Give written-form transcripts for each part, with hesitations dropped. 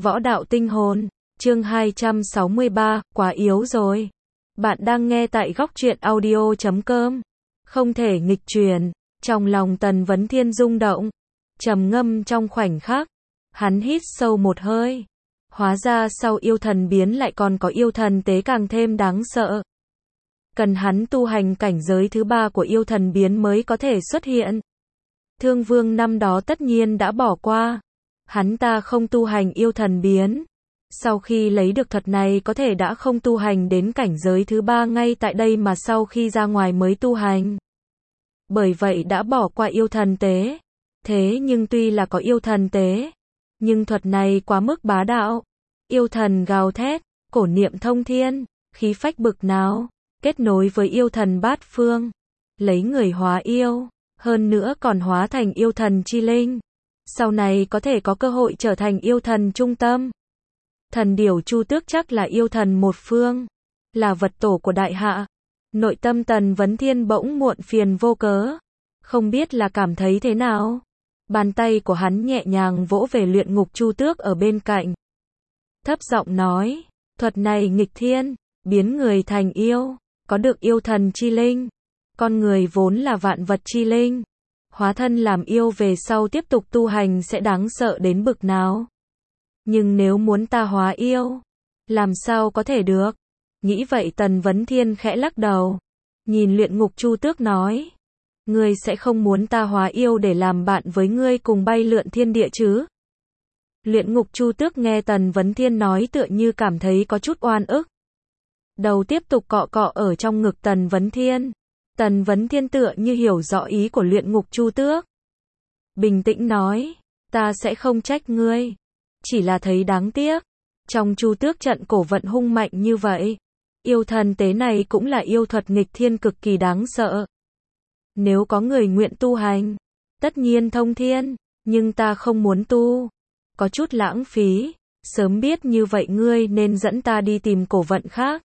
Võ đạo tinh hồn, chương 263, quá yếu rồi. Bạn đang nghe tại góc truyện audio.com. Không thể nghịch chuyển, trong lòng Tần Vấn Thiên rung động, trầm ngâm trong khoảnh khắc, hắn hít sâu một hơi. Hóa ra sau yêu thần biến lại còn có yêu thần tế càng thêm đáng sợ. Cần hắn tu hành cảnh giới thứ 3 của yêu thần biến mới có thể xuất hiện. Thương Vương năm đó tất nhiên đã bỏ qua. Hắn ta không tu hành yêu thần biến. Sau khi lấy được thuật này có thể đã không tu hành đến cảnh giới thứ 3 ngay tại đây mà sau khi ra ngoài mới tu hành. Bởi vậy đã bỏ qua yêu thần tế. Thế nhưng tuy là có yêu thần tế, nhưng thuật này quá mức bá đạo. Yêu thần gào thét, cổ niệm thông thiên, khí phách bực nào, kết nối với yêu thần bát phương, lấy người hóa yêu, hơn nữa còn hóa thành yêu thần chi linh. Sau này có thể có cơ hội trở thành yêu thần trung tâm. Thần điểu Chu Tước chắc là yêu thần một phương, là vật tổ của đại hạ. Nội tâm Tần Vấn Thiên bỗng muộn phiền vô cớ, không biết là cảm thấy thế nào. Bàn tay của hắn nhẹ nhàng vỗ về luyện ngục Chu Tước ở bên cạnh. Thấp giọng nói, thuật này nghịch thiên, biến người thành yêu, có được yêu thần chi linh. Con người vốn là vạn vật chi linh, hóa thân làm yêu về sau tiếp tục tu hành sẽ đáng sợ đến bực nào. Nhưng nếu muốn ta hóa yêu, làm sao có thể được? Nghĩ vậy Tần Vấn Thiên khẽ lắc đầu, nhìn luyện ngục Chu Tước nói, ngươi sẽ không muốn ta hóa yêu để làm bạn với ngươi cùng bay lượn thiên địa chứ? Luyện ngục Chu Tước nghe Tần Vấn Thiên nói tựa như cảm thấy có chút oan ức. Đầu tiếp tục cọ cọ ở trong ngực Tần Vấn Thiên. Tần Vấn Thiên tựa như hiểu rõ ý của luyện ngục Chu Tước. Bình tĩnh nói, ta sẽ không trách ngươi. Chỉ là thấy đáng tiếc. Trong Chu Tước trận cổ vận hung mạnh như vậy. Yêu thần tế này cũng là yêu thuật nghịch thiên cực kỳ đáng sợ. Nếu có người nguyện tu hành, tất nhiên thông thiên, nhưng ta không muốn tu. Có chút lãng phí, sớm biết như vậy ngươi nên dẫn ta đi tìm cổ vận khác.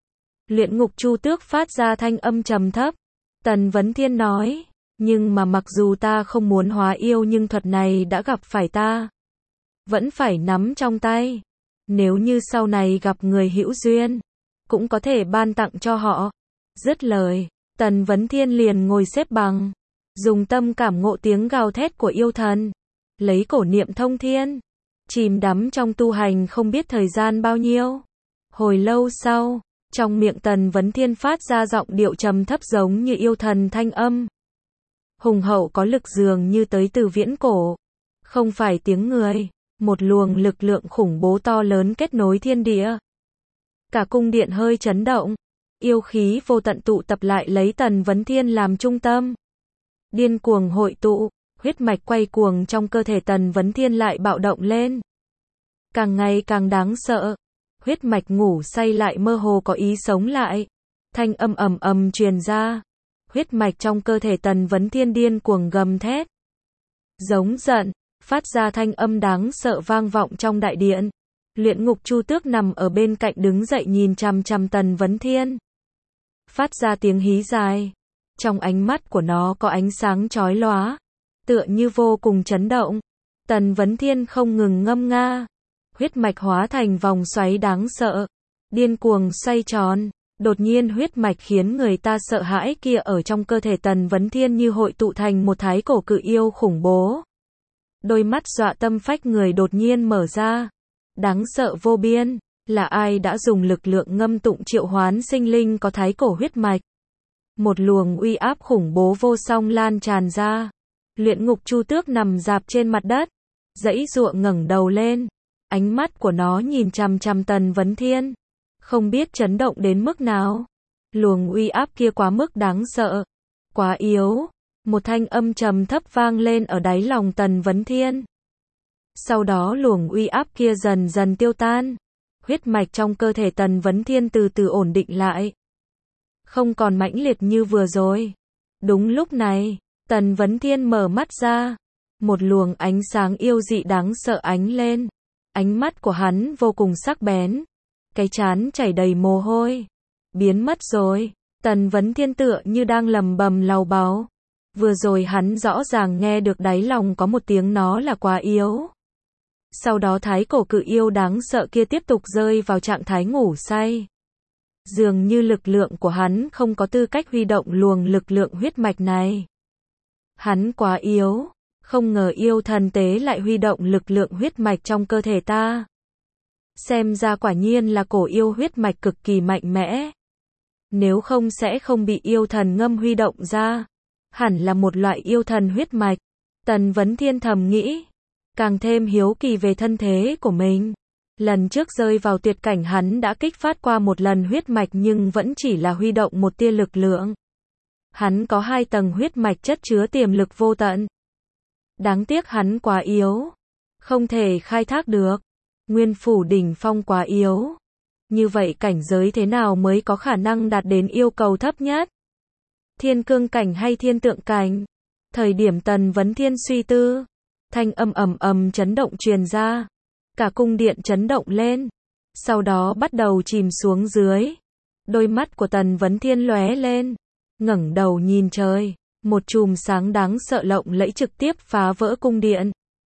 Luyện ngục Chu Tước phát ra thanh âm trầm thấp. Tần Vấn Thiên nói, nhưng mà mặc dù ta không muốn hóa yêu nhưng thuật này đã gặp phải ta, vẫn phải nắm trong tay. Nếu như sau này gặp người hữu duyên, cũng có thể ban tặng cho họ. Dứt lời, Tần Vấn Thiên liền ngồi xếp bằng, dùng tâm cảm ngộ tiếng gào thét của yêu thần, lấy cổ niệm thông thiên, chìm đắm trong tu hành không biết thời gian bao nhiêu. Hồi lâu sau, trong miệng Tần Vấn Thiên phát ra giọng điệu trầm thấp giống như yêu thần thanh âm. Hùng hậu có lực dường như tới từ viễn cổ. Không phải tiếng người, một luồng lực lượng khủng bố to lớn kết nối thiên địa. Cả cung điện hơi chấn động. Yêu khí vô tận tụ tập lại lấy Tần Vấn Thiên làm trung tâm. Điên cuồng hội tụ, huyết mạch quay cuồng trong cơ thể Tần Vấn Thiên lại bạo động lên. Càng ngày càng đáng sợ. Huyết mạch ngủ say lại mơ hồ có ý sống lại. Thanh âm ầm ầm truyền ra. Huyết mạch trong cơ thể Tần Vấn Thiên điên cuồng gầm thét. Giống giận, phát ra thanh âm đáng sợ vang vọng trong đại điện. Luyện ngục Chu Tước nằm ở bên cạnh đứng dậy nhìn chằm chằm Tần Vấn Thiên. Phát ra tiếng hí dài. Trong ánh mắt của nó có ánh sáng chói lóa, tựa như vô cùng chấn động. Tần Vấn Thiên không ngừng ngâm nga. Huyết mạch hóa thành vòng xoáy đáng sợ, điên cuồng xoay tròn. Đột nhiên huyết mạch khiến người ta sợ hãi kia ở trong cơ thể Tần Vấn Thiên như hội tụ thành một thái cổ cự yêu khủng bố. Đôi mắt dọa tâm phách người đột nhiên mở ra. Đáng sợ vô biên, là ai đã dùng lực lượng ngâm tụng triệu hoán sinh linh có thái cổ huyết mạch. Một luồng uy áp khủng bố vô song lan tràn ra. Luyện ngục Chu Tước nằm rạp trên mặt đất, giãy giụa ngẩng đầu lên. Ánh mắt của nó nhìn chằm chằm Tần Vấn Thiên, không biết chấn động đến mức nào. Luồng uy áp kia quá mức đáng sợ, quá yếu. Một thanh âm trầm thấp vang lên ở đáy lòng Tần Vấn Thiên. Sau đó luồng uy áp kia dần dần tiêu tan. Huyết mạch trong cơ thể Tần Vấn Thiên từ từ ổn định lại, không còn mãnh liệt như vừa rồi. Đúng lúc này, Tần Vấn Thiên mở mắt ra. Một luồng ánh sáng yêu dị đáng sợ ánh lên. Ánh mắt của hắn vô cùng sắc bén. Cái trán chảy đầy mồ hôi. Biến mất rồi. Tần Vấn Thiên tựa như đang lầm bầm lầu bầu. Vừa rồi hắn rõ ràng nghe được đáy lòng có một tiếng nó là quá yếu. Sau đó thái cổ cự yêu đáng sợ kia tiếp tục rơi vào trạng thái ngủ say. Dường như lực lượng của hắn không có tư cách huy động luồng lực lượng huyết mạch này. Hắn quá yếu, không ngờ yêu thần tế lại huy động lực lượng huyết mạch trong cơ thể ta. Xem ra quả nhiên là cổ yêu huyết mạch cực kỳ mạnh mẽ. Nếu không sẽ không bị yêu thần ngâm huy động ra. Hẳn là một loại yêu thần huyết mạch. Tần Vấn Thiên thầm nghĩ. Càng thêm hiếu kỳ về thân thế của mình. Lần trước rơi vào tuyệt cảnh hắn đã kích phát qua một lần huyết mạch nhưng vẫn chỉ là huy động một tia lực lượng. Hắn có 2 tầng huyết mạch chất chứa tiềm lực vô tận. Đáng tiếc hắn quá yếu. Không thể khai thác được. Nguyên phủ đỉnh phong quá yếu. Như vậy cảnh giới thế nào mới có khả năng đạt đến yêu cầu thấp nhất? Thiên cương cảnh hay thiên tượng cảnh? Thời điểm Tần Vấn Thiên suy tư, thanh âm ầm ầm chấn động truyền ra. Cả cung điện chấn động lên. Sau đó bắt đầu chìm xuống dưới. Đôi mắt của Tần Vấn Thiên lóe lên. Ngẩng đầu nhìn trời. Một chùm sáng đáng sợ lộng lẫy trực tiếp phá vỡ cung điện.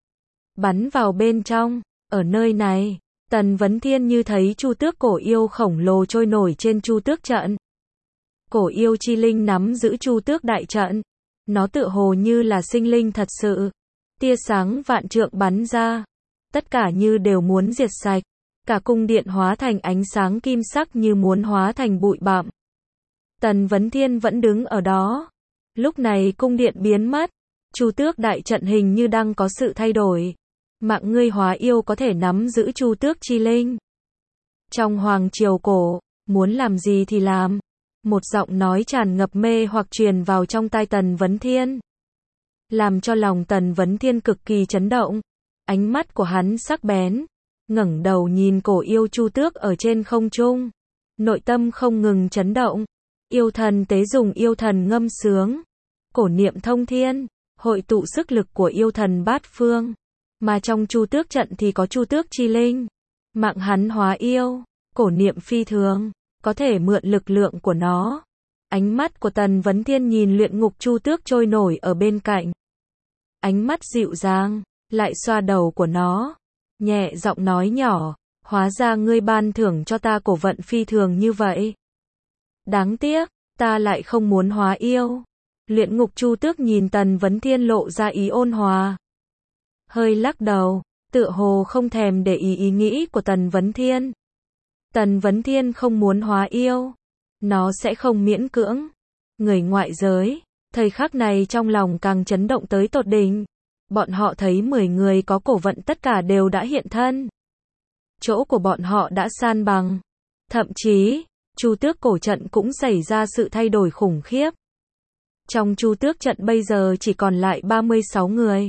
Bắn vào bên trong. Ở nơi này, Tần Vấn Thiên như thấy chu tước cổ yêu khổng lồ trôi nổi trên chu tước trận. Cổ yêu chi linh nắm giữ chu tước đại trận. Nó tựa hồ như là sinh linh thật sự. Tia sáng vạn trượng bắn ra. Tất cả như đều muốn diệt sạch. Cả cung điện hóa thành ánh sáng kim sắc như muốn hóa thành bụi bặm. Tần Vấn Thiên vẫn đứng ở đó. Lúc này cung điện biến mất. Chu tước đại trận hình như đang có sự thay đổi. Mạng ngươi hóa yêu có thể nắm giữ chu tước chi linh. Trong hoàng triều cổ, muốn làm gì thì làm. Một giọng nói tràn ngập mê hoặc truyền vào trong tai Tần Vấn Thiên. Làm cho lòng Tần Vấn Thiên cực kỳ chấn động. Ánh mắt của hắn sắc bén. Ngẩng đầu nhìn cổ yêu chu tước ở trên không trung. Nội tâm không ngừng chấn động. Yêu thần tế dùng yêu thần ngâm sướng. Cổ niệm thông thiên. Hội tụ sức lực của yêu thần bát phương. Mà trong chu tước trận thì có chu tước chi linh. Mạng hắn hóa yêu. Cổ niệm phi thường. Có thể mượn lực lượng của nó. Ánh mắt của Tần Vấn Thiên nhìn luyện ngục chu tước trôi nổi ở bên cạnh. Ánh mắt dịu dàng. Lại xoa đầu của nó. Nhẹ giọng nói nhỏ. Hóa ra ngươi ban thưởng cho ta cổ vận phi thường như vậy. Đáng tiếc, ta lại không muốn hóa yêu. Luyện ngục chu tước nhìn Tần Vấn Thiên lộ ra ý ôn hòa. Hơi lắc đầu, tựa hồ không thèm để ý nghĩ của Tần Vấn Thiên. Tần Vấn Thiên không muốn hóa yêu. Nó sẽ không miễn cưỡng. Người ngoại giới, thời khắc này trong lòng càng chấn động tới tột đỉnh. Bọn họ thấy 10 người có cổ vận tất cả đều đã hiện thân. Chỗ của bọn họ đã san bằng. Thậm chí, chu tước cổ trận cũng xảy ra sự thay đổi khủng khiếp. Trong chu tước trận bây giờ chỉ còn lại 36 người.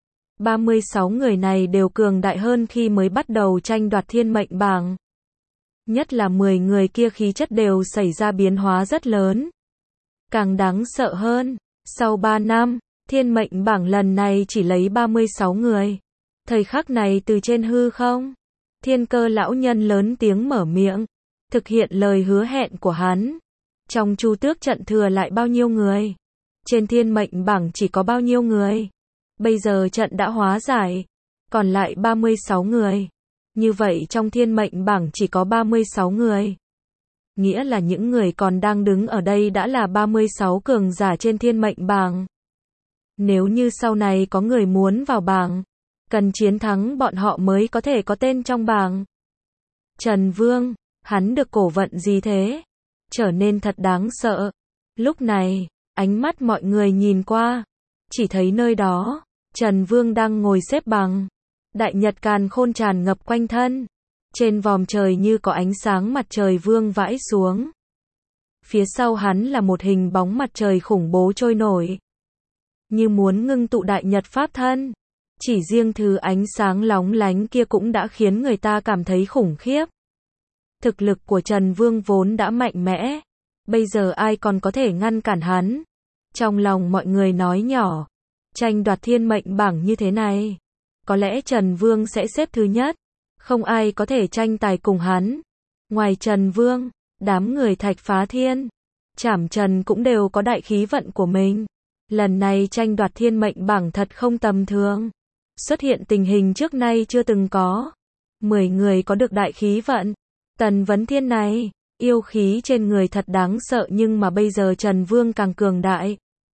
36 người này đều cường đại hơn khi mới bắt đầu tranh đoạt thiên mệnh bảng. Nhất là 10 người kia khí chất đều xảy ra biến hóa rất lớn. Càng đáng sợ hơn, sau 3 năm, thiên mệnh bảng lần này chỉ lấy 36 người. Thời khắc này từ trên hư không, Thiên Cơ lão nhân lớn tiếng mở miệng, thực hiện lời hứa hẹn của hắn. Trong chu tước trận thừa lại bao nhiêu người? Trên thiên mệnh bảng chỉ có bao nhiêu người? Bây giờ trận đã hóa giải, còn lại 36 người. Như vậy trong thiên mệnh bảng chỉ có 36 người. Nghĩa là những người còn đang đứng ở đây đã là 36 cường giả trên thiên mệnh bảng. Nếu như sau này có người muốn vào bảng, cần chiến thắng bọn họ mới có thể có tên trong bảng. Trần Vương, hắn được cổ vận gì thế? Trở nên thật đáng sợ. Lúc này, ánh mắt mọi người nhìn qua, chỉ thấy nơi đó, Trần Vương đang ngồi xếp bằng. Đại nhật càn khôn tràn ngập quanh thân. Trên vòm trời như có ánh sáng mặt trời vương vãi xuống. Phía sau hắn là một hình bóng mặt trời khủng bố trôi nổi. Như muốn ngưng tụ đại nhật pháp thân. Chỉ riêng thứ ánh sáng lóng lánh kia cũng đã khiến người ta cảm thấy khủng khiếp. Thực lực của Trần Vương vốn đã mạnh mẽ. Bây giờ ai còn có thể ngăn cản hắn? Trong lòng mọi người nói nhỏ. Tranh đoạt thiên mệnh bảng như thế này. Có lẽ Trần Vương sẽ xếp thứ nhất. Không ai có thể tranh tài cùng hắn. Ngoài Trần Vương, đám người Thạch Phá Thiên, Trảm Trần cũng đều có đại khí vận của mình. Lần này tranh đoạt thiên mệnh bảng thật không tầm thường. xuất hiện tình hình trước nay chưa từng có. 10 người có được đại khí vận. Tần Vấn Thiên này, yêu khí trên người thật đáng sợ, nhưng mà bây giờ Trần Vương càng cường đại.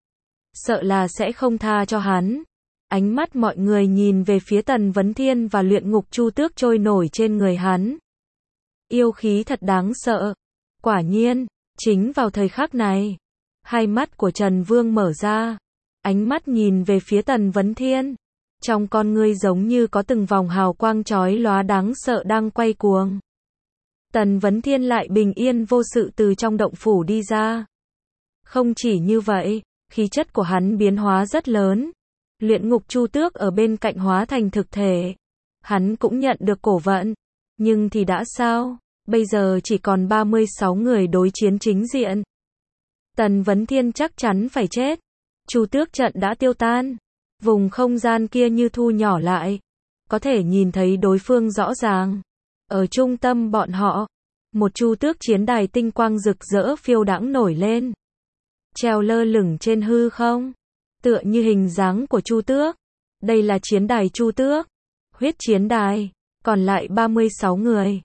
Sợ là sẽ không tha cho hắn. Ánh mắt mọi người nhìn về phía Tần Vấn Thiên và luyện ngục chu tước trôi nổi trên người hắn. Yêu khí thật đáng sợ. Quả nhiên, chính vào thời khắc này, hai mắt của Trần Vương mở ra. Ánh mắt nhìn về phía Tần Vấn Thiên. Trong con ngươi giống như có từng vòng hào quang chói lóa đáng sợ đang quay cuồng. Tần Vấn Thiên lại bình yên vô sự từ trong động phủ đi ra. Không chỉ như vậy, khí chất của hắn biến hóa rất lớn. Luyện ngục chu tước ở bên cạnh hóa thành thực thể. Hắn cũng nhận được cổ vận. Nhưng thì đã sao? Bây giờ chỉ còn 36 người đối chiến chính diện. Tần Vấn Thiên chắc chắn phải chết. Chu tước trận đã tiêu tan. Vùng không gian kia như thu nhỏ lại. Có thể nhìn thấy đối phương rõ ràng. Ở trung tâm bọn họ, một chu tước chiến đài tinh quang rực rỡ phiêu đãng nổi lên. Treo lơ lửng trên hư không. Tựa như hình dáng của chu tước. Đây là chiến đài chu tước. Huyết chiến đài. Còn lại 36 người.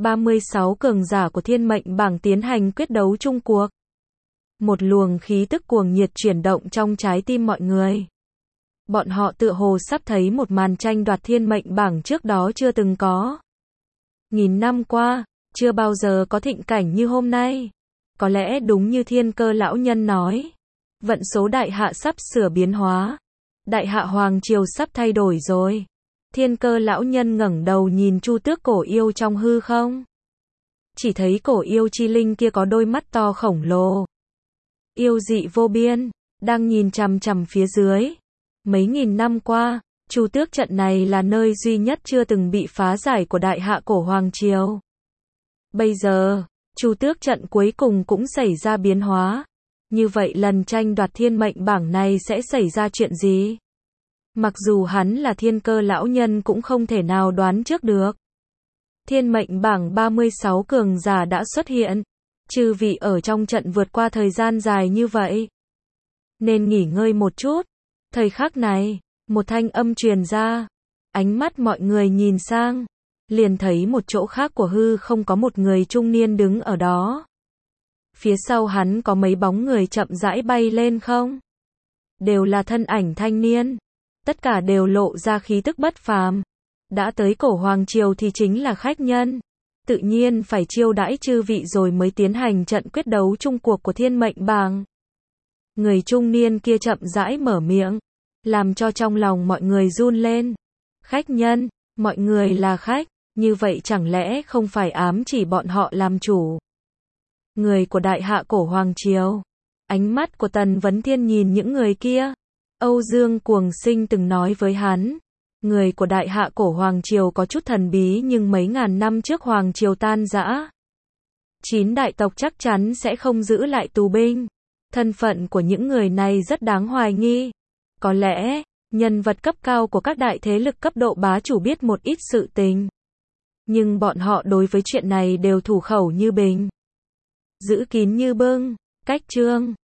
36 cường giả của thiên mệnh bảng tiến hành quyết đấu chung cuộc. Một luồng khí tức cuồng nhiệt chuyển động trong trái tim mọi người. Bọn họ tựa hồ sắp thấy một màn tranh đoạt thiên mệnh bảng trước đó chưa từng có. Nghìn năm qua, chưa bao giờ có thịnh cảnh như hôm nay. Có lẽ đúng như Thiên Cơ lão nhân nói. Vận số đại hạ sắp sửa biến hóa. Đại hạ hoàng triều sắp thay đổi rồi. Thiên Cơ lão nhân ngẩng đầu nhìn chu tước cổ yêu trong hư không. Chỉ thấy cổ yêu chi linh kia có đôi mắt to khổng lồ. Yêu dị vô biên, đang nhìn chằm chằm phía dưới. Mấy nghìn năm qua, chu tước trận này là nơi duy nhất chưa từng bị phá giải của đại hạ cổ hoàng triều. Bây giờ, chu tước trận cuối cùng cũng xảy ra biến hóa. Như vậy lần tranh đoạt thiên mệnh bảng này sẽ xảy ra chuyện gì? Mặc dù hắn là Thiên Cơ lão nhân cũng không thể nào đoán trước được. Thiên mệnh bảng 36 cường giả đã xuất hiện. Chư vị ở trong trận vượt qua thời gian dài như vậy. Nên nghỉ ngơi một chút. Thời khắc này, một thanh âm truyền ra. Ánh mắt mọi người nhìn sang. Liền thấy một chỗ khác của hư không có một người trung niên đứng ở đó. Phía sau hắn có mấy bóng người chậm rãi bay lên không? Đều là thân ảnh thanh niên. Tất cả đều lộ ra khí tức bất phàm. Đã tới cổ hoàng triều thì chính là khách nhân. Tự nhiên phải chiêu đãi chư vị rồi mới tiến hành trận quyết đấu chung cuộc của thiên mệnh bảng. Người trung niên kia chậm rãi mở miệng. Làm cho trong lòng mọi người run lên. Khách nhân, mọi người là khách. Như vậy chẳng lẽ không phải ám chỉ bọn họ làm chủ? Người của đại hạ cổ hoàng triều. Ánh mắt của Tần Vấn Thiên nhìn những người kia. Âu Dương Cuồng Sinh từng nói với hắn. Người của đại hạ cổ hoàng triều có chút thần bí nhưng mấy ngàn năm trước hoàng triều tan rã. 9 đại tộc chắc chắn sẽ không giữ lại tù binh. Thân phận của những người này rất đáng hoài nghi. Có lẽ, nhân vật cấp cao của các đại thế lực cấp độ bá chủ biết một ít sự tình. Nhưng bọn họ đối với chuyện này đều thủ khẩu như bình. Giữ kín như bưng. Cách chương